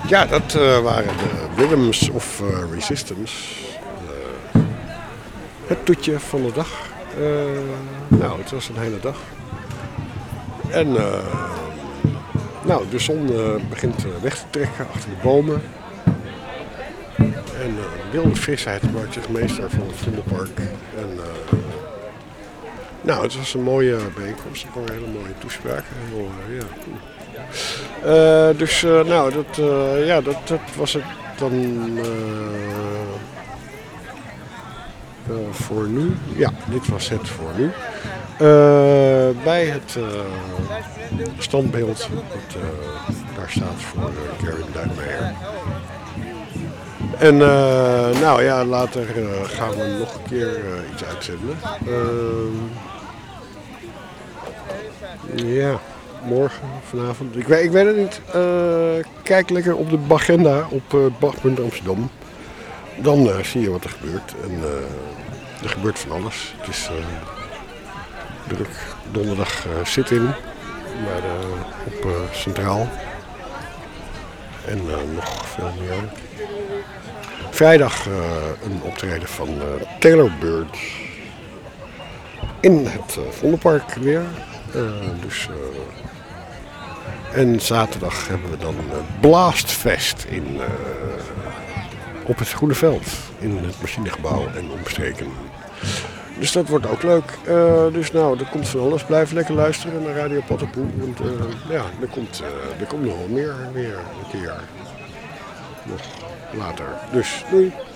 Ja, dat waren de Rhythms of Resistance. Het toetje van de dag. Nou, het was een hele dag. En nou, de zon begint weg te trekken achter de bomen. En wilde frisheid maakt zich meester van het Vondelpark. En nou, het was een mooie bijeenkomst. Een paar hele mooie toespraken. Heel, ja, cool. Dus nou, dat was het dan voor nu. Ja, dit was het voor nu. Bij het standbeeld dat daar staat voor Gerrit Duinmeijer. En nou ja, later gaan we nog een keer iets uitzenden. Ja, morgen, vanavond. Ik weet het niet. Kijk lekker op de agenda op Bach.Amsterdam. Dan zie je wat er gebeurt. En er gebeurt van alles. Het is druk. Donderdag zit-in op Centraal. En nog veel meer. Vrijdag een optreden van Taylor Bird in het Vondelpark weer. En zaterdag hebben we dan Blastfest op het Groene Veld in het machinegebouw en omstreken. Dus dat wordt ook leuk. Dus nou, er komt van alles. Blijf lekker luisteren naar Radio Pattenpoel. Want ja, er komt nog wel meer weer een keer. Nog later. Dus doei.